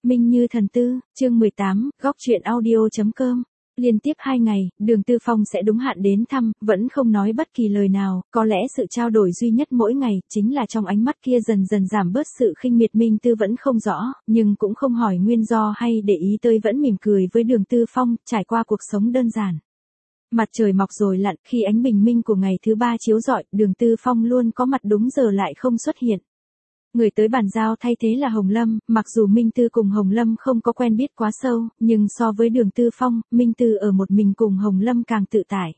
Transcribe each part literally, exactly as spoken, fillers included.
Minh Như Thần Tư, chương mười tám, góc truyện audio.com. Liên tiếp hai ngày, Đường Tư Phong sẽ đúng hạn đến thăm, vẫn không nói bất kỳ lời nào, có lẽ sự trao đổi duy nhất mỗi ngày, chính là trong ánh mắt kia dần dần giảm bớt sự khinh miệt. Minh Tư vẫn không rõ, nhưng cũng không hỏi nguyên do hay để ý tới, vẫn mỉm cười với Đường Tư Phong, trải qua cuộc sống đơn giản. Mặt trời mọc rồi lặn, khi ánh bình minh của ngày thứ ba chiếu rọi, Đường Tư Phong luôn có mặt đúng giờ lại không xuất hiện. Người tới bàn giao thay thế là Hồng Lâm, mặc dù Minh Tư cùng Hồng Lâm không có quen biết quá sâu, nhưng so với Đường Tư Phong, Minh Tư ở một mình cùng Hồng Lâm càng tự tại.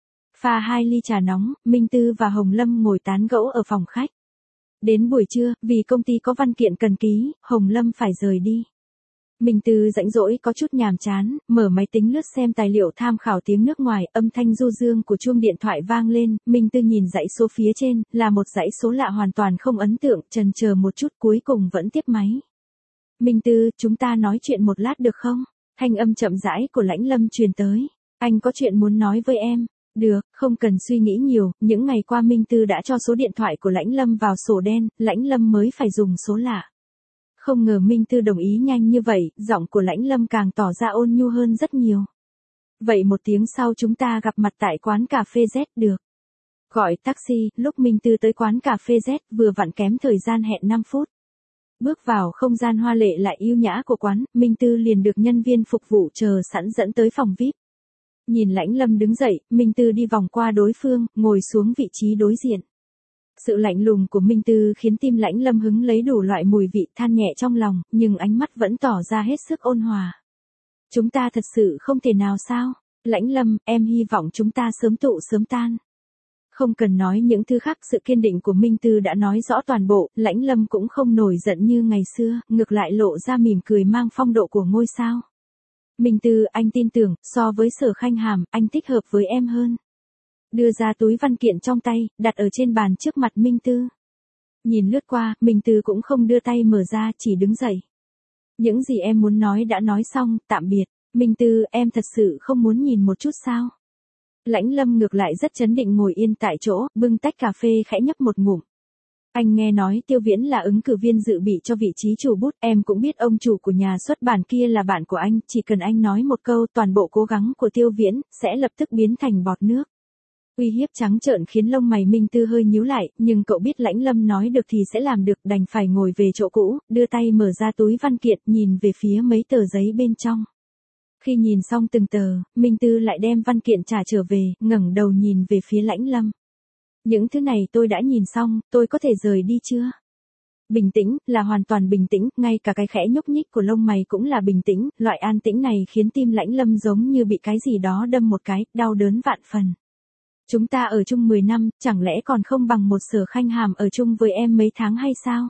Pha hai ly trà nóng, Minh Tư và Hồng Lâm ngồi tán gẫu ở phòng khách. Đến buổi trưa, vì công ty có văn kiện cần ký, Hồng Lâm phải rời đi. Minh Tư rãnh rỗi có chút nhàm chán, mở máy tính lướt xem tài liệu tham khảo tiếng nước ngoài, âm thanh du dương của chuông điện thoại vang lên, Minh Tư nhìn dãy số phía trên, là một dãy số lạ hoàn toàn không ấn tượng, chần chờ một chút cuối cùng vẫn tiếp máy. Minh Tư, chúng ta nói chuyện một lát được không? Thanh âm chậm rãi của Lãnh Lâm truyền tới. Anh có chuyện muốn nói với em. Được, không cần suy nghĩ nhiều, những ngày qua Minh Tư đã cho số điện thoại của Lãnh Lâm vào sổ đen, Lãnh Lâm mới phải dùng số lạ. Không ngờ Minh Tư đồng ý nhanh như vậy, giọng của Lãnh Lâm càng tỏ ra ôn nhu hơn rất nhiều. Vậy một tiếng sau chúng ta gặp mặt tại quán cà phê Z được. Gọi taxi, lúc Minh Tư tới quán cà phê Z vừa vặn kém thời gian hẹn năm phút. Bước vào không gian hoa lệ lại yêu nhã của quán, Minh Tư liền được nhân viên phục vụ chờ sẵn dẫn tới phòng vi ai pi. Nhìn Lãnh Lâm đứng dậy, Minh Tư đi vòng qua đối phương, ngồi xuống vị trí đối diện. Sự lạnh lùng của Minh Tư khiến tim Lãnh Lâm hứng lấy đủ loại mùi vị, than nhẹ trong lòng, nhưng ánh mắt vẫn tỏ ra hết sức ôn hòa. Chúng ta thật sự không thể nào sao? Lãnh Lâm, em hy vọng chúng ta sớm tụ sớm tan. Không cần nói những thứ khác, sự kiên định của Minh Tư đã nói rõ toàn bộ, Lãnh Lâm cũng không nổi giận như ngày xưa, ngược lại lộ ra mỉm cười mang phong độ của ngôi sao. Minh Tư, anh tin tưởng, so với Sở Khanh Hàm, anh thích hợp với em hơn. Đưa ra túi văn kiện trong tay, đặt ở trên bàn trước mặt Minh Tư. Nhìn lướt qua, Minh Tư cũng không đưa tay mở ra, chỉ đứng dậy. Những gì em muốn nói đã nói xong, tạm biệt. Minh Tư, em thật sự không muốn nhìn một chút sao? Lãnh Lâm ngược lại rất trấn định ngồi yên tại chỗ, bưng tách cà phê khẽ nhấp một ngụm. Anh nghe nói Tiêu Viễn là ứng cử viên dự bị cho vị trí chủ bút, em cũng biết ông chủ của nhà xuất bản kia là bạn của anh, chỉ cần anh nói một câu, toàn bộ cố gắng của Tiêu Viễn sẽ lập tức biến thành bọt nước. Uy hiếp trắng trợn khiến lông mày Minh Tư hơi nhíu lại, nhưng cậu biết Lãnh Lâm nói được thì sẽ làm được, đành phải ngồi về chỗ cũ, đưa tay mở ra túi văn kiện, nhìn về phía mấy tờ giấy bên trong. Khi nhìn xong từng tờ, Minh Tư lại đem văn kiện trả trở về, ngẩng đầu nhìn về phía Lãnh Lâm. Những thứ này tôi đã nhìn xong, tôi có thể rời đi chưa? Bình tĩnh, là hoàn toàn bình tĩnh, ngay cả cái khẽ nhúc nhích của lông mày cũng là bình tĩnh, loại an tĩnh này khiến tim Lãnh Lâm giống như bị cái gì đó đâm một cái, đau đớn vạn phần. Chúng ta ở chung mười năm, chẳng lẽ còn không bằng một Sở Khanh Hàm ở chung với em mấy tháng hay sao?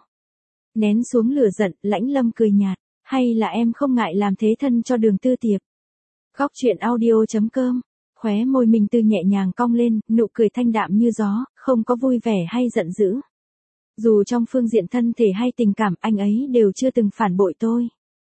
Nén xuống lửa giận, Lãnh Lâm cười nhạt, hay là em không ngại làm thế thân cho Đường Tư Tiệp? Góc truyện audio.com. Khóe môi Minh Tư nhẹ nhàng cong lên, nụ cười thanh đạm như gió, không có vui vẻ hay giận dữ. Dù trong phương diện thân thể hay tình cảm, anh ấy đều chưa từng phản bội tôi.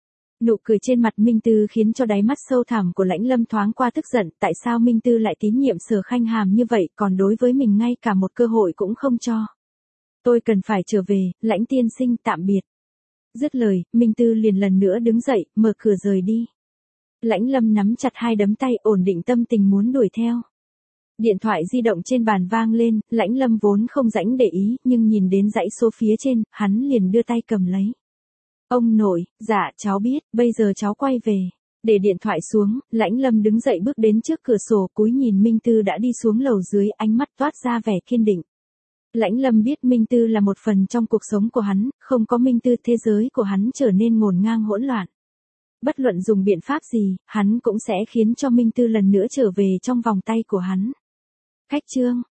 Nụ cười trên mặt Minh Tư khiến cho đáy mắt sâu thẳm của Lãnh Lâm thoáng qua tức giận, tại sao Minh Tư lại tín nhiệm Sở Khanh Hàm như vậy, còn đối với mình ngay cả một cơ hội cũng không cho. Tôi cần phải trở về, Lãnh tiên sinh, tạm biệt. Dứt lời, Minh Tư liền lần nữa đứng dậy, mở cửa rời đi. Lãnh Lâm nắm chặt hai đấm tay, ổn định tâm tình muốn đuổi theo. Điện thoại di động trên bàn vang lên, Lãnh Lâm vốn không rảnh để ý, nhưng nhìn đến dãy số phía trên, hắn liền đưa tay cầm lấy. Ông nội, dạ, cháu biết, bây giờ cháu quay về. Để điện thoại xuống, Lãnh Lâm đứng dậy bước đến trước cửa sổ, cúi nhìn Minh Tư đã đi xuống lầu dưới, ánh mắt toát ra vẻ kiên định. Lãnh Lâm biết Minh Tư là một phần trong cuộc sống của hắn, không có Minh Tư thế giới của hắn trở nên ngổn ngang hỗn loạn. Bất luận dùng biện pháp gì, hắn cũng sẽ khiến cho Minh Tư lần nữa trở về trong vòng tay của hắn. Khách trương,